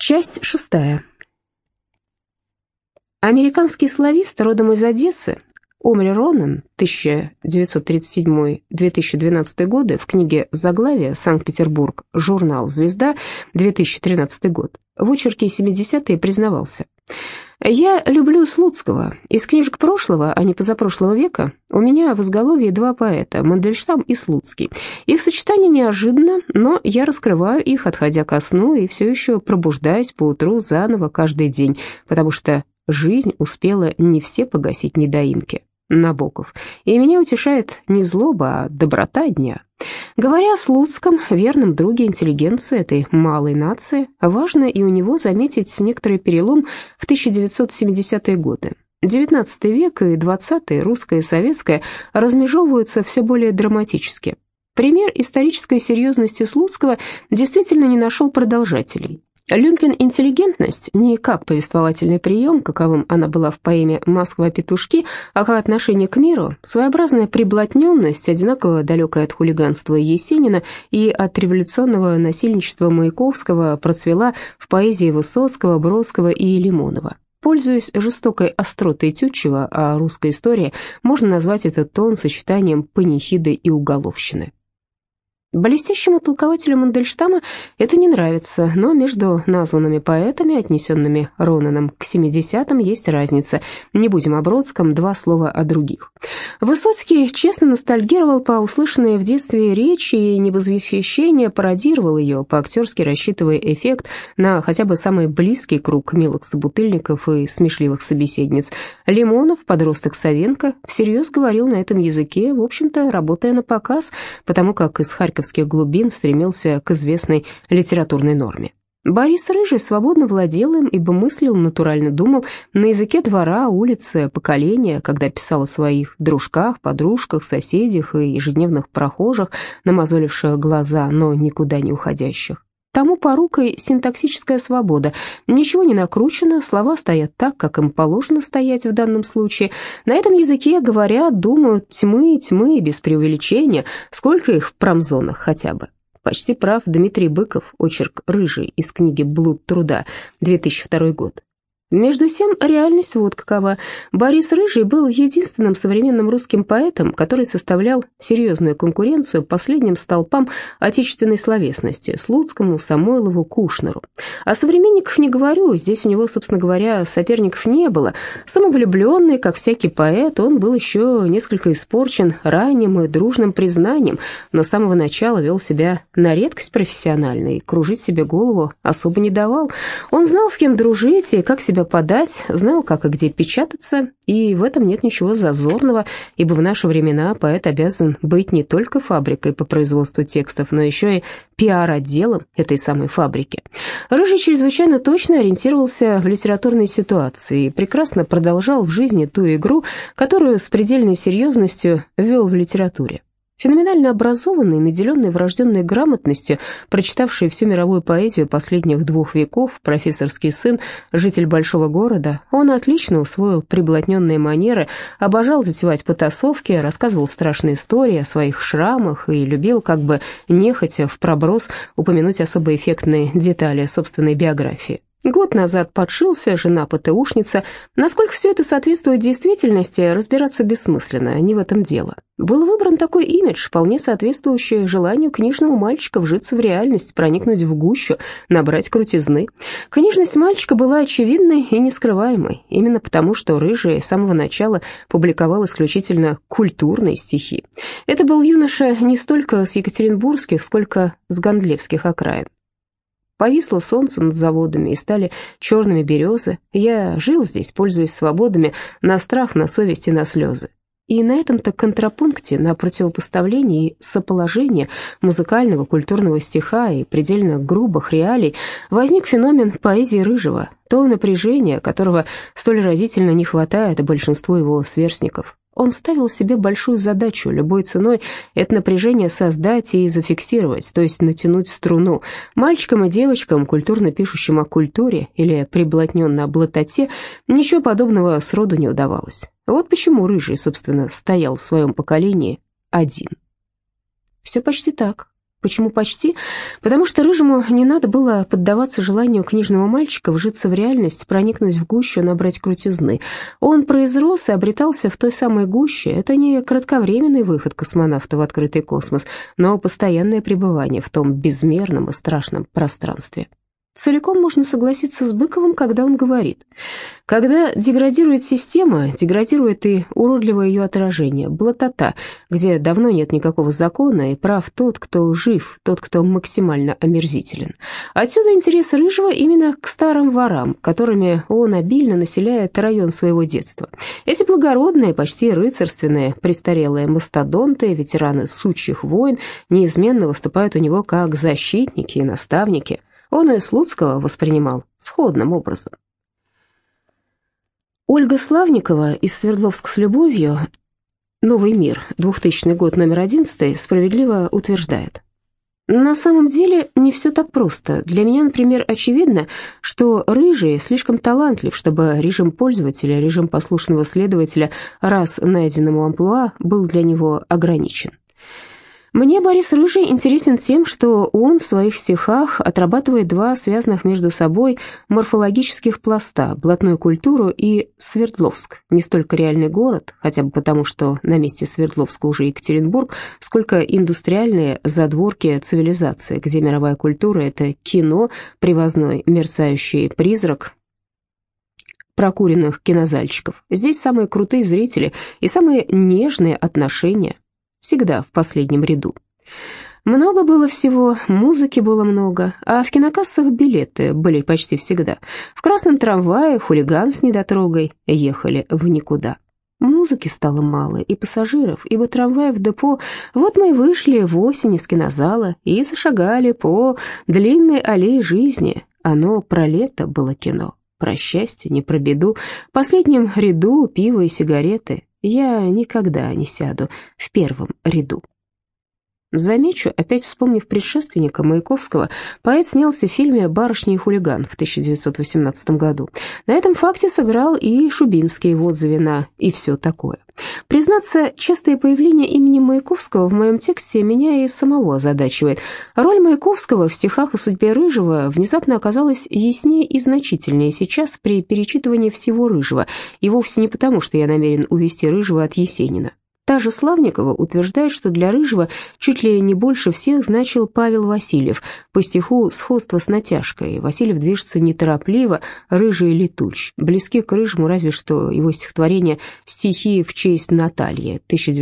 Часть 6. Американский славист, родом из Одессы, Омри Ронен, 1937-2012 годы, в книге «Заглавие. Санкт-Петербург. Журнал «Звезда», 2013 год», в очерке «70-е» признавался: «Я люблю Слуцкого. Из книжек прошлого, а не позапрошлого века, у меня в изголовье два поэта – Мандельштам и Слуцкий. Их сочетание неожиданно, но я раскрываю их, отходя ко сну, и все еще пробуждаюсь поутру заново каждый день, потому что жизнь успела не все погасить недоимки». Набоков. И меня утешает не злоба, а доброта дня. Говоря о Слуцком, верном друге интеллигенции этой малой нации, важно и у него заметить некоторый перелом в 1970-е годы. XIX век и XX, русское и советское, размежевываются все более драматически. Пример исторической серьезности Слуцкого действительно не нашел продолжателей. Люмпен-интеллигентность не как повествовательный прием, каковым она была в поэме «Москва-петушки», а как отношение к миру, своеобразная приблотненность, одинаково далекая от хулиганства Есенина и от революционного насильничества Маяковского, процвела в поэзии Высоцкого, Бродского и Лимонова. Пользуясь жестокой остротой Тютчева о русской истории, можно назвать этот тон сочетанием панихиды и уголовщины. Блестящему толкователю Мандельштама это не нравится, но между названными поэтами, отнесенными Роненом к 70-м, есть разница. Не будем о Бродском, два слова о других. Высоцкий честно ностальгировал по услышанной в детстве речи и не без восхищения пародировал ее, по-актерски рассчитывая эффект на хотя бы самый близкий круг милых собутыльников и смешливых собеседниц. Лимонов, подросток Савенко, всерьез говорил на этом языке, в общем-то, работая на показ, потому как из харьковских глубин стремился к известной литературной норме. Борис Рыжий свободно владел им, ибо мыслил, натурально думал на языке двора, улицы, поколения, когда писал о своих дружках, подружках, соседях и ежедневных прохожих, намазоливших глаза, но никуда не уходящих. Тому порукой синтаксическая свобода. Ничего не накручено, слова стоят так, как им положено стоять в данном случае. На этом языке говорят, думают тьмы, без преувеличения, сколько их в промзонах хотя бы. Почти прав Дмитрий Быков, очерк «Рыжий» из книги «Блуд труда», 2002 год. Между тем, реальность вот какова. Борис Рыжий был единственным современным русским поэтом, который составлял серьезную конкуренцию последним столпам отечественной словесности – Слуцкому, Самойлову, Кушнеру. О современниках не говорю, здесь у него, собственно говоря, соперников не было. Самовлюбленный, как всякий поэт, он был еще несколько испорчен ранним и дружным признанием, но с самого начала вел себя на редкость профессионально и кружить себе голову особо не давал. Он знал, с кем дружить и как себя подать, знал, как и где печататься, и в этом нет ничего зазорного, ибо в наши времена поэт обязан быть не только фабрикой по производству текстов, но еще и пиар-отделом этой самой фабрики. Рыжий чрезвычайно точно ориентировался в литературной ситуации и прекрасно продолжал в жизни ту игру, которую с предельной серьезностью вел в литературе. Феноменально образованный, наделенный врожденной грамотностью, прочитавший всю мировую поэзию последних 2 веков, профессорский сын, житель большого города, он отлично усвоил приблотненные манеры, обожал затевать потасовки, рассказывал страшные истории о своих шрамах и любил, как бы нехотя, впроброс упомянуть особо эффектные детали собственной биографии. Год назад подшился, жена ПТУшница. Насколько все это соответствует действительности, разбираться бессмысленно, не в этом дело. Был выбран такой имидж, вполне соответствующий желанию книжного мальчика вжиться в реальность, проникнуть в гущу, набрать крутизны. Книжность мальчика была очевидной и нескрываемой, именно потому, что Рыжий с самого начала публиковал исключительно культурные стихи. Это был юноша не столько с екатеринбургских, сколько с гондлевских окраин. Повисло солнце над заводами, и стали черными березы. Я жил здесь, пользуясь свободами, на страх, на совесть и на слезы. И на этом-то контрапункте, на противопоставлении и соположении музыкального культурного стиха и предельно грубых реалий возник феномен поэзии Рыжего, то напряжение, которого столь разительно не хватает большинству его сверстников. Он ставил себе большую задачу любой ценой это напряжение создать и зафиксировать, то есть натянуть струну. Мальчикам и девочкам, культурно пишущим о культуре или приблотненно о блатоте, ничего подобного сроду не удавалось. Вот почему Рыжий, собственно, стоял в своем поколении один. Все почти так. Почему почти? Потому что Рыжему не надо было поддаваться желанию книжного мальчика вжиться в реальность, проникнуть в гущу, набрать крутизны. Он произрос и обретался в той самой гуще. Это не кратковременный выход космонавта в открытый космос, но постоянное пребывание в том безмерном и страшном пространстве. Целиком можно согласиться с Быковым, когда он говорит: когда деградирует система, деградирует и уродливое ее отражение, блатота, где давно нет никакого закона, и прав тот, кто жив, тот, кто максимально омерзителен. Отсюда интерес Рыжего именно к старым ворам, которыми он обильно населяет район своего детства. Эти благородные, почти рыцарственные, престарелые мастодонты, ветераны сучьих войн, неизменно выступают у него как защитники и наставники. Он и Слуцкого воспринимал сходным образом. Ольга Славникова из «Свердловск с любовью», «Новый мир», 2000 год, номер 11, справедливо утверждает: на самом деле не все так просто. Для меня, например, очевидно, что Рыжий слишком талантлив, чтобы режим пользователя, режим послушного следователя раз найденному амплуа был для него ограничен. Мне Борис Рыжий интересен тем, что он в своих стихах отрабатывает два связанных между собой морфологических пласта: блатную культуру и Свердловск. Не столько реальный город, хотя бы потому, что на месте Свердловска уже Екатеринбург, сколько индустриальные задворки цивилизации, где мировая культура — это кино, привозной мерцающий призрак прокуренных кинозальчиков. Здесь самые крутые зрители и самые нежные отношения. Всегда в последнем ряду. Много было всего, музыки было много, а в кинокассах билеты были почти всегда. В красном трамвае хулиган с недотрогой ехали в никуда. Музыки стало мало, и пассажиров, ибо трамвай в депо. Вот мы и вышли в осень из кинозала и зашагали по длинной аллее жизни. Оно про лето было кино, про счастье, не про беду. В последнем ряду пиво и сигареты. Я никогда не сяду в первом ряду. Замечу, опять вспомнив предшественника Маяковского, поэт снялся в фильме «Барышня и хулиган» в 1918 году. На этом факте сыграл и Шубинский в отзыве на «И все такое». Признаться, частое появление имени Маяковского в моем тексте меня и самого озадачивает. Роль Маяковского в стихах о судьбе Рыжего внезапно оказалась яснее и значительнее сейчас при перечитывании всего Рыжего, и вовсе не потому, что я намерен увести Рыжего от Есенина. Та же Славникова утверждает, что для Рыжего чуть ли не больше всех значил Павел Васильев. По стиху сходство с натяжкой. Васильев движется неторопливо, Рыжий летуч. Близки к Рыжему разве что его стихотворение «Стихи в честь Натальи»,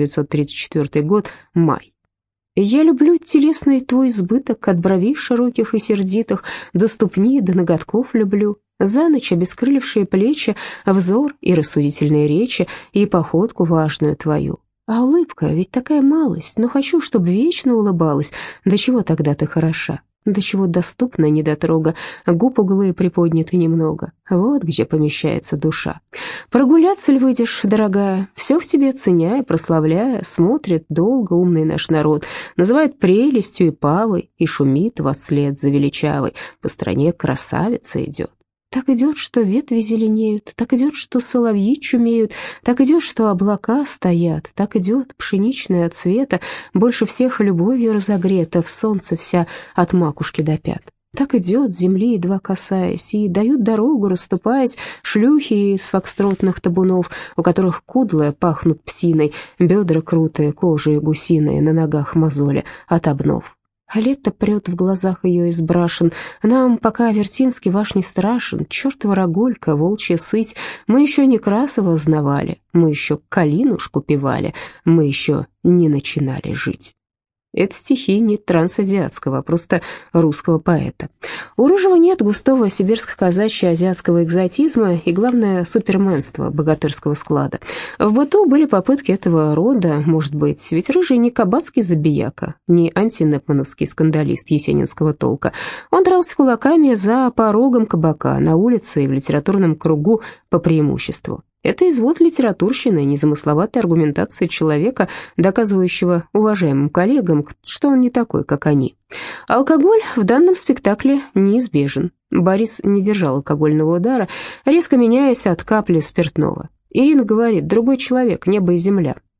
1934 год, май. «Я люблю телесный твой избыток, от бровей широких и сердитых, до ступни, до ноготков люблю. За ночь обескрылившие плечи, взор и рассудительные речи, и походку важную твою. А улыбка ведь такая малость, но хочу, чтоб вечно улыбалась. До чего тогда ты хороша? До чего доступна недотрога, губ углы приподняты немного. Вот где помещается душа. Прогуляться ль выйдешь, дорогая? Все в тебе ценя и прославляя, смотрит долго умный наш народ, называет прелестью и павой, и шумит вослед за величавой. По стране красавица идет. Так идет, что ветви зеленеют, так идет, что соловьи чумеют, так идет, что облака стоят, так идет пшеничная от цвета, больше всех любовью разогрета, в солнце вся от макушки до пят. Так идет, земли едва касаясь, и дают дорогу, расступаясь, шлюхи из фокстротных табунов, у которых кудлы пахнут псиной, бедра крутые, кожей гусиные, на ногах мозоли от обнов. А лето прет в глазах ее из брашен. Нам пока Вертинский ваш не страшен, чертова роголька, волчья сыть. Мы еще Некрасова знавали, мы еще Калинушку певали, мы еще не начинали жить». Это стихи не трансазиатского, а просто русского поэта. У Рыжего нет густого сибирско-казачьи-азиатского экзотизма и, главное, суперменства богатырского склада. В быту были попытки этого рода, может быть, ведь Рыжий не кабацкий забияка, не антинепмановский скандалист есенинского толка. Он дрался кулаками за порогом кабака, на улице и в литературном кругу по преимуществу. Это извод литературщины, незамысловатой аргументации человека, доказывающего уважаемым коллегам, что он не такой, как они. Алкоголь в данном спектакле неизбежен. Борис не держал алкогольного удара, резко меняясь от капли спиртного. Ирина говорит: «Другой человек, небо и земля».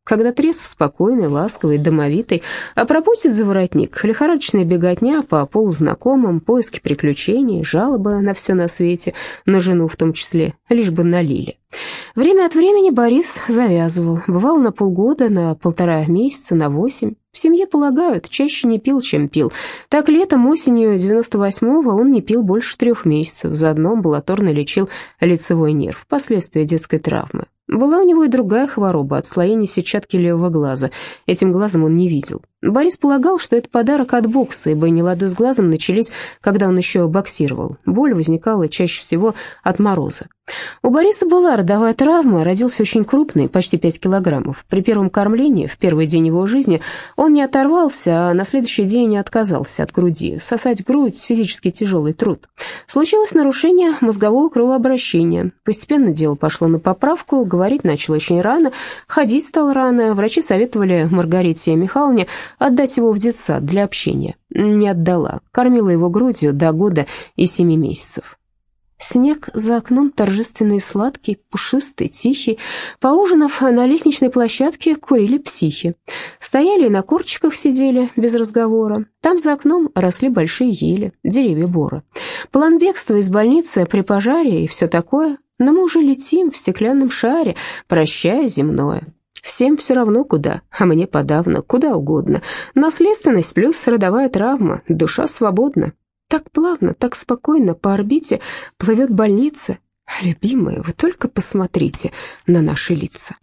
Когда трезв, спокойный, ласковый, домовитый, а пропустит за воротник лихорадочная беготня по полузнакомым, поиски приключений, жалобы на все на свете, на жену в том числе, лишь бы налили. Время от времени Борис завязывал, бывало на полгода, на 1,5 месяца, на 8. В семье полагают, чаще не пил, чем пил. Так летом, осенью 98-го он не пил больше 3 месяцев, заодно амбулаторно лечил лицевой нерв, последствия детской травмы. Была у него и другая хвороба, отслоение сетчатки левого глаза. Этим глазом он не видел. Борис полагал, что это подарок от бокса, ибо нелады с глазом начались, когда он еще боксировал. Боль возникала чаще всего от мороза. У Бориса была родовая травма, родился очень крупный, почти 5 килограммов. При первом кормлении, в первый день его жизни, он не оторвался, а на следующий день отказался от груди. Сосать грудь – физически тяжелый труд. Случилось нарушение мозгового кровообращения. Постепенно дело пошло на поправку, говорить начал очень рано, ходить стал рано. Врачи советовали Маргарите Михайловне отдать его в детсад для общения. Не отдала, кормила его грудью до года и 7 месяцев. Снег за окном торжественный, сладкий, пушистый, тихий. Поужинав на лестничной площадке, курили психи. Стояли и на корточках сидели, без разговора. Там за окном росли большие ели, деревья бора. План бегства из больницы при пожаре и все такое. Но мы уже летим в стеклянном шаре, прощая земное. Всем все равно куда, а мне подавно, куда угодно. Наследственность плюс родовая травма, душа свободна. Так плавно, так спокойно по орбите плывет больница. Любимые, вы только посмотрите на наши лица.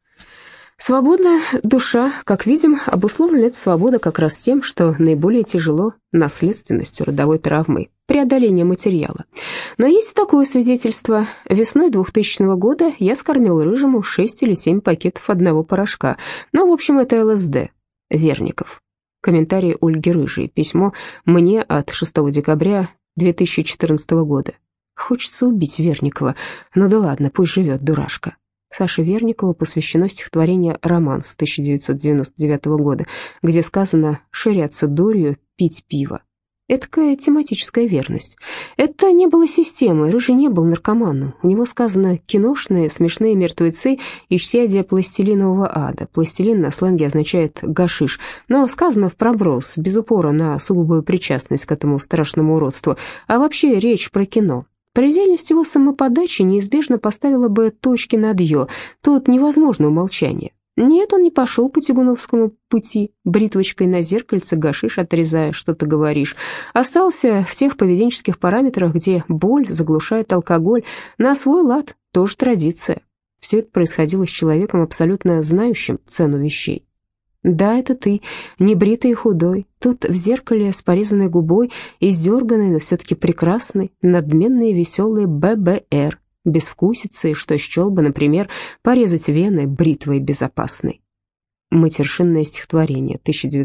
Свободная душа, как видим, обусловлена эта свобода как раз тем, что наиболее тяжело наследственностью, родовой травмой, преодоление материала. Но есть и такое свидетельство. Весной 2000 года я скормил рыжему 6 или 7 пакетов одного порошка. Ну, в общем, это ЛСД. Верников. Комментарий Ольги Рыжей. Письмо мне от 6 декабря 2014 года. Хочется убить Верникова. Ну да ладно, пусть живет, дурашка. Саше Верникову посвящено стихотворение «Романс» 1999 года, где сказано «ширяться дурью, пить пиво». Эдакая тематическая верность. Это не было системой, Рыжий не был наркоманом. У него сказано «киношные, смешные мертвецы, исчадия пластилинового ада». Пластилин на сленге означает «гашиш», но сказано в проброс, без упора на сугубую причастность к этому страшному уродству. А вообще речь про кино. Предельность его самоподачи неизбежно поставила бы точки над «ё». Тут невозможно умолчание. Нет, он не пошел по Тягуновскому пути, бритвочкой на зеркальце гашиш отрезая, что ты говоришь. Остался в тех поведенческих параметрах, где боль заглушает алкоголь, на свой лад, тоже традиция. Все это происходило с человеком, абсолютно знающим цену вещей. Да, это ты, небритый и худой, тут в зеркале с порезанной губой, издерганной, но все-таки прекрасной, надменной и веселой ББР. Безвкусицы, что счел бы, например, порезать вены бритвой безопасной. Матершинное стихотворение,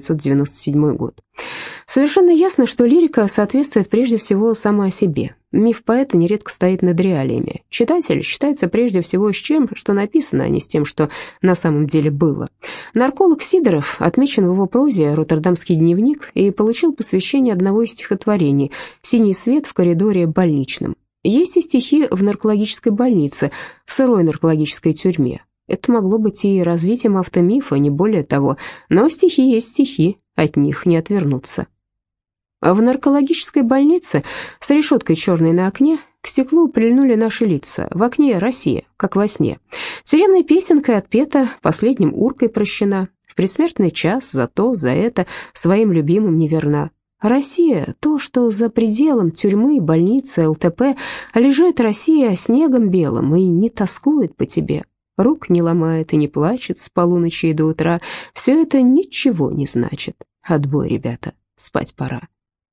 1997 год. Совершенно ясно, что лирика соответствует прежде всего сама себе. Миф поэта нередко стоит над реалиями. Читатель считается прежде всего с тем, что написано, а не с тем, что на самом деле было. Нарколог Сидоров отмечен в его прозе «Роттердамский дневник» и получил посвящение одного из стихотворений «Синий свет в коридоре больничном». Есть и стихи в наркологической больнице, в сырой наркологической тюрьме. Это могло быть и развитием автомифа, не более того, но стихи есть стихи, от них не отвернуться. А в наркологической больнице с решеткой черной на окне к стеклу прильнули наши лица. В окне Россия, как во сне. Тюремной песенкой отпета, последним уркой прощена. В предсмертный час за то, за это своим любимым неверна. Россия, то, что за пределом тюрьмы, больницы, ЛТП, лежит Россия снегом белым и не тоскует по тебе. Рук не ломает и не плачет с полуночи и до утра. Все это ничего не значит. Отбой, ребята, спать пора.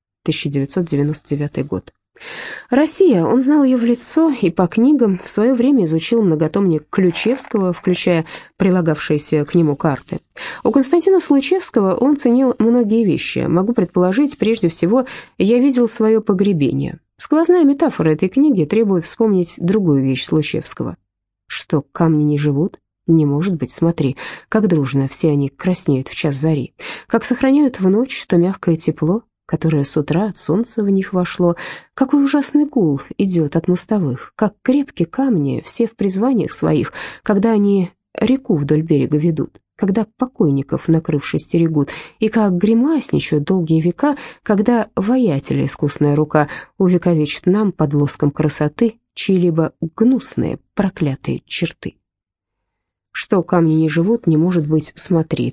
1999 год. Россия, он знал ее в лицо и по книгам, в свое время изучил многотомник Ключевского, включая прилагавшиеся к нему карты. У Константина Случевского он ценил многие вещи. Могу предположить, прежде всего, я видел свое погребение. Сквозная метафора этой книги требует вспомнить другую вещь Случевского. Что, камни не живут? Не может быть, смотри, как дружно все они краснеют в час зари, как сохраняют в ночь то мягкое тепло, которое с утра от солнца в них вошло. Какой ужасный гул идет от мостовых, как крепкие камни, все в призваниях своих, когда они реку вдоль берега ведут. когда покойников, накрывшись, стерегут, и как гримасничают долгие века, когда воятеля искусная рука увековечит нам под лоском красоты чьи-либо гнусные, проклятые черты. «Что камни не живут, не может быть, смотри»,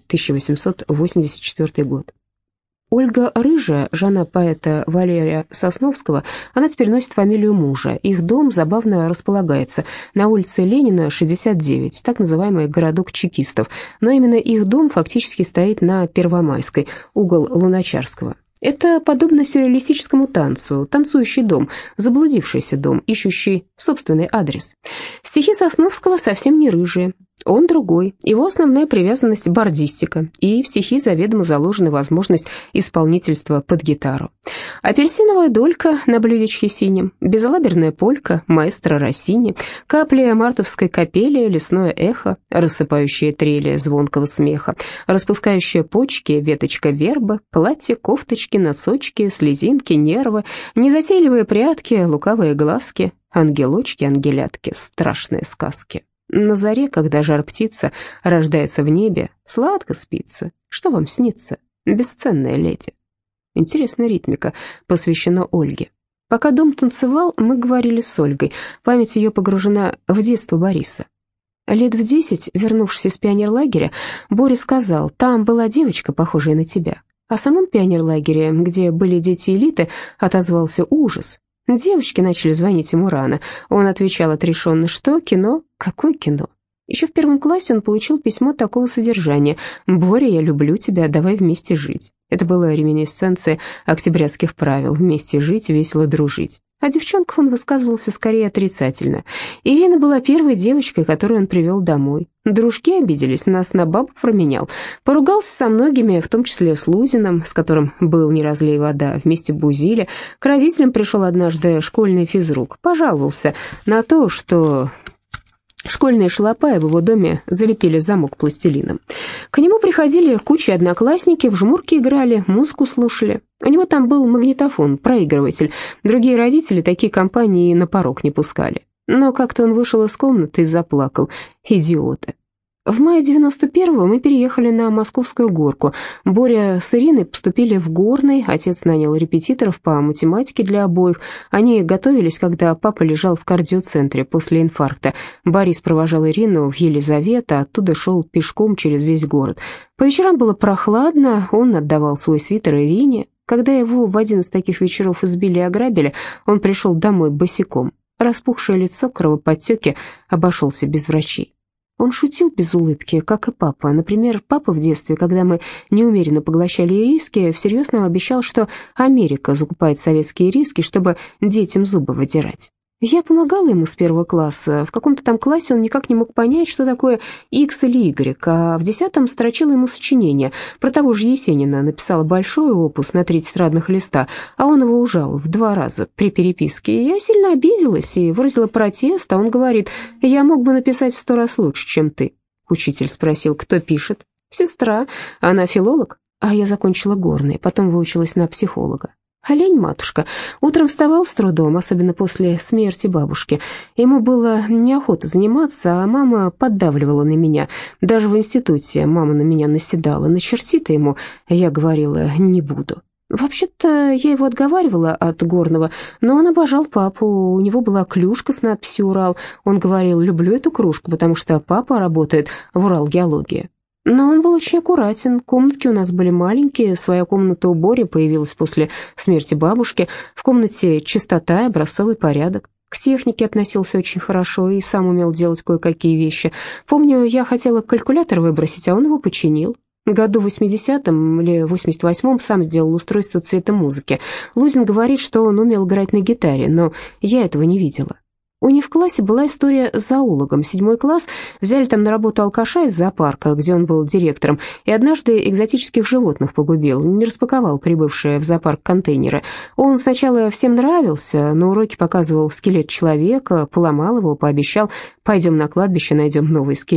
1884 год. Ольга Рыжая, жена поэта Валерия Сосновского, она теперь носит фамилию мужа. Их дом забавно располагается на улице Ленина, 69, так называемый городок чекистов. Но именно их дом фактически стоит на Первомайской, угол Луначарского. Это подобно сюрреалистическому танцу, танцующий дом, заблудившийся дом, ищущий собственный адрес. Стихи Сосновского совсем не рыжие. Он другой, его основная привязанность – бардистика, и в стихи заведомо заложена возможность исполнительства под гитару. Апельсиновая долька на блюдечке синем, безалаберная полька, маэстро Россини, капли мартовской капели, лесное эхо, рассыпающие трели звонкого смеха, распускающие почки, веточка вербы, платье, кофточки, носочки, слезинки, нервы, незатейливые прятки, лукавые глазки, ангелочки, ангелятки, страшные сказки. На заре, когда жар-птица рождается в небе, сладко спится. Что вам снится, бесценная леди? Интересная ритмика, посвящена Ольге. Пока дом танцевал, мы говорили с Ольгой. Память ее погружена в детство Бориса. Лет в 10, вернувшись из пионерлагеря, Борис сказал, там была девочка, похожая на тебя. О самом пионерлагере, где были дети элиты, отозвался ужас. Девочки начали звонить ему рано. Он отвечал отрешенно, что кино? Какое кино? Еще в 1 классе он получил письмо такого содержания: «Боря, я люблю тебя, давай вместе жить». Это была реминисценция октябрятских правил: вместе жить, весело дружить. О девчонках он высказывался скорее отрицательно. Ирина была первой девочкой, которую он привел домой. Дружки обиделись, нас на бабу променял. Поругался со многими, в том числе с Лузиным, с которым был не разлей вода, вместе бузили. К родителям пришел однажды школьный физрук. Пожаловался на то, что школьные шалопаи в его доме залепили замок пластилином. К нему приходили куча одноклассники, в жмурки играли, музыку слушали. У него там был магнитофон, проигрыватель. Другие родители такие компании на порог не пускали. Но как-то он вышел из комнаты и заплакал. Идиоты. В мае 91-го мы переехали на Московскую горку. Боря с Ириной поступили в Горный, отец нанял репетиторов по математике для обоих. Они готовились, когда папа лежал в кардиоцентре после инфаркта. Борис провожал Ирину в Елизавет, а оттуда шел пешком через весь город. По вечерам было прохладно, он отдавал свой свитер Ирине. Когда его в один из таких вечеров избили и ограбили, он пришел домой босиком. Распухшее лицо, кровоподтеки, обошелся без врачей. Он шутил без улыбки, как и папа. Например, папа в детстве, когда мы неумеренно поглощали ириски, всерьез нам обещал, что Америка закупает советские ириски, чтобы детям зубы выдирать. Я помогала ему с 1 класса. В каком-то там классе он никак не мог понять, что такое X или Y, а в 10-м строчила ему сочинение. Про того же Есенина написала большой опус на 3 тетрадных листа, а он его ужал в 2 раза при переписке. Я сильно обиделась и выразила протест, а он говорит: «Я мог бы написать в 100 раз лучше, чем ты». Учитель спросил: «Кто пишет?» «Сестра. Она филолог». А я закончила Горный, потом выучилась на психолога. Олень, матушка, утром вставал с трудом, особенно после смерти бабушки. Ему было неохота заниматься, а мама поддавливала на меня. Даже в институте мама на меня наседала. «Начерти ты ему», я говорила, «не буду». Вообще-то я его отговаривала от Горного, но он обожал папу. У него была клюшка с надписью «Урал». Он говорил: «Люблю эту кружку, потому что папа работает в Уралгеологии». Но он был очень аккуратен, комнатки у нас были маленькие, своя комната у Бори появилась после смерти бабушки, в комнате чистота и образцовый порядок. К технике относился очень хорошо и сам умел делать кое-какие вещи. Помню, я хотела калькулятор выбросить, а он его починил. Году в 80-м или 88-м сам сделал устройство цвета музыки. Лузин говорит, что он умел играть на гитаре, но я этого не видела. У них в классе была история с зоологом. 7 класс, взяли там на работу алкаша из зоопарка, где он был директором, и однажды экзотических животных погубил, не распаковал прибывшие в зоопарк контейнеры. Он сначала всем нравился, на уроке показывал скелет человека, поломал его, пообещал: «Пойдем на кладбище, найдем новый скелет».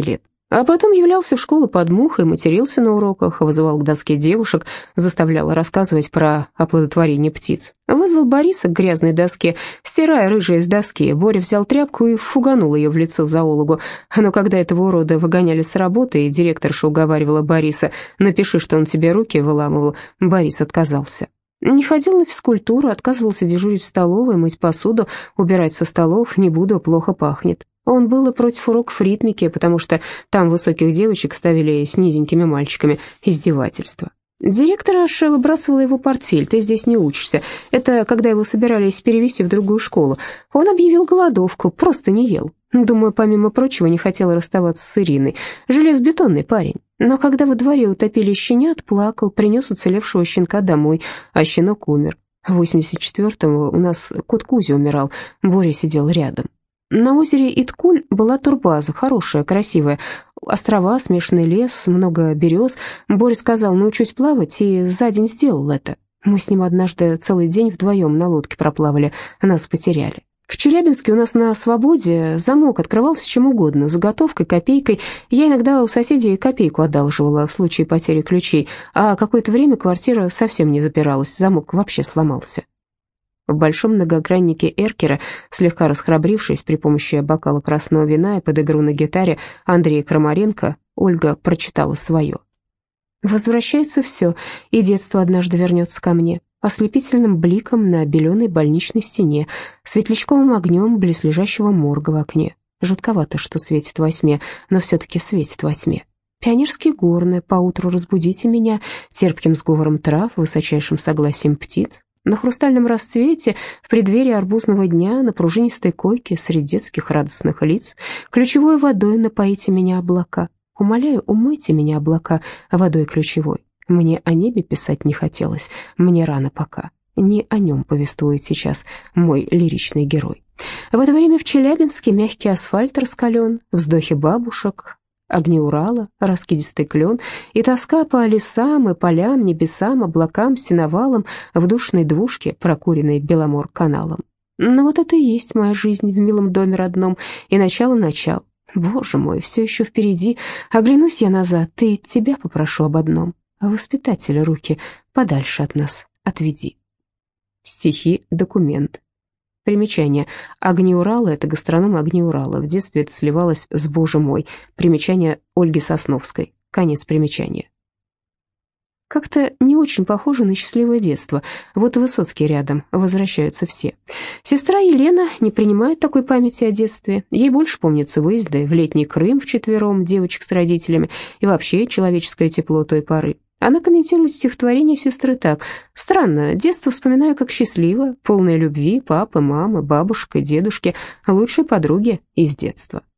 А потом являлся в школу под мухой, матерился на уроках, вызывал к доске девушек, заставлял рассказывать про оплодотворение птиц. Вызвал Бориса к грязной доске, стирая рыжие с доски. Боря взял тряпку и фуганул ее в лицо зоологу. Но когда этого урода выгоняли с работы, и директорша уговаривала Бориса: «Напиши, что он тебе руки выламывал», Борис отказался. Не ходил на физкультуру, отказывался дежурить в столовой, мыть посуду, убирать со столов. «Не буду, плохо пахнет». Он был и против уроков ритмики, потому что там высоких девочек ставили с низенькими мальчиками. Издевательство. Директор аж выбрасывала его портфель: «Ты здесь не учишься». Это когда его собирались перевести в другую школу. Он объявил голодовку, просто не ел. Думаю, помимо прочего, не хотел расставаться с Ириной. Железобетонный парень. Но когда во дворе утопили щенят, плакал, принес уцелевшего щенка домой, а щенок умер. В 84-го у нас кот Кузя умирал, Боря сидел рядом. На озере Иткуль была турбаза, хорошая, красивая. Острова, смешанный лес, много берез. Боря сказал: «Научусь плавать», и за день сделал это. Мы с ним однажды целый день вдвоем на лодке проплавали, нас потеряли. В Челябинске у нас на свободе замок открывался чем угодно, заготовкой, копейкой. Я иногда у соседей копейку одалживала в случае потери ключей, а какое-то время квартира совсем не запиралась, замок вообще сломался. В большом многограннике эркера, слегка расхрабрившись при помощи бокала красного вина и под игру на гитаре Андрея Крамаренко, Ольга прочитала свое. «Возвращается все, и детство однажды вернется ко мне, ослепительным бликом на беленой больничной стене, светлячковым огнем близлежащего морга в окне. Жутковато, что светит во тьме, но все-таки светит во тьме. Пионерские горны, поутру разбудите меня терпким сговором трав, высочайшим согласием птиц. На хрустальном расцвете, в преддверии арбузного дня, на пружинистой койке среди детских радостных лиц, ключевой водой напоите меня, облака. Умоляю, умойте меня, облака, водой ключевой. Мне о небе писать не хотелось, мне рано пока. Не о нем повествует сейчас мой лиричный герой. В это время в Челябинске мягкий асфальт раскален, вздохи бабушек, огни Урала, раскидистый клен, и тоска по лесам и полям, небесам, облакам, сеновалам, в душной двушке, прокуренной Беломор-каналом. Но вот это и есть моя жизнь в милом доме родном, и начало-начал. Боже мой, все еще впереди. Оглянусь я назад, и тебя попрошу об одном: воспитателя руки подальше от нас отведи. Стихи, документ. Примечание. «Огни Урала» — это гастроном «Огни Урала». В детстве это сливалось с «Боже мой». Примечание Ольги Сосновской. Конец примечания. Как-то не очень похоже на счастливое детство. Вот и Высоцкий рядом, возвращаются все. Сестра Елена не принимает такой памяти о детстве. Ей больше помнятся выезды в летний Крым вчетвером, девочек с родителями, и вообще человеческое тепло той поры. Она комментирует стихотворение сестры так: «Странно, детство вспоминаю как счастливо, полное любви, папы, мамы, бабушек и дедушки, лучшие подруги из детства».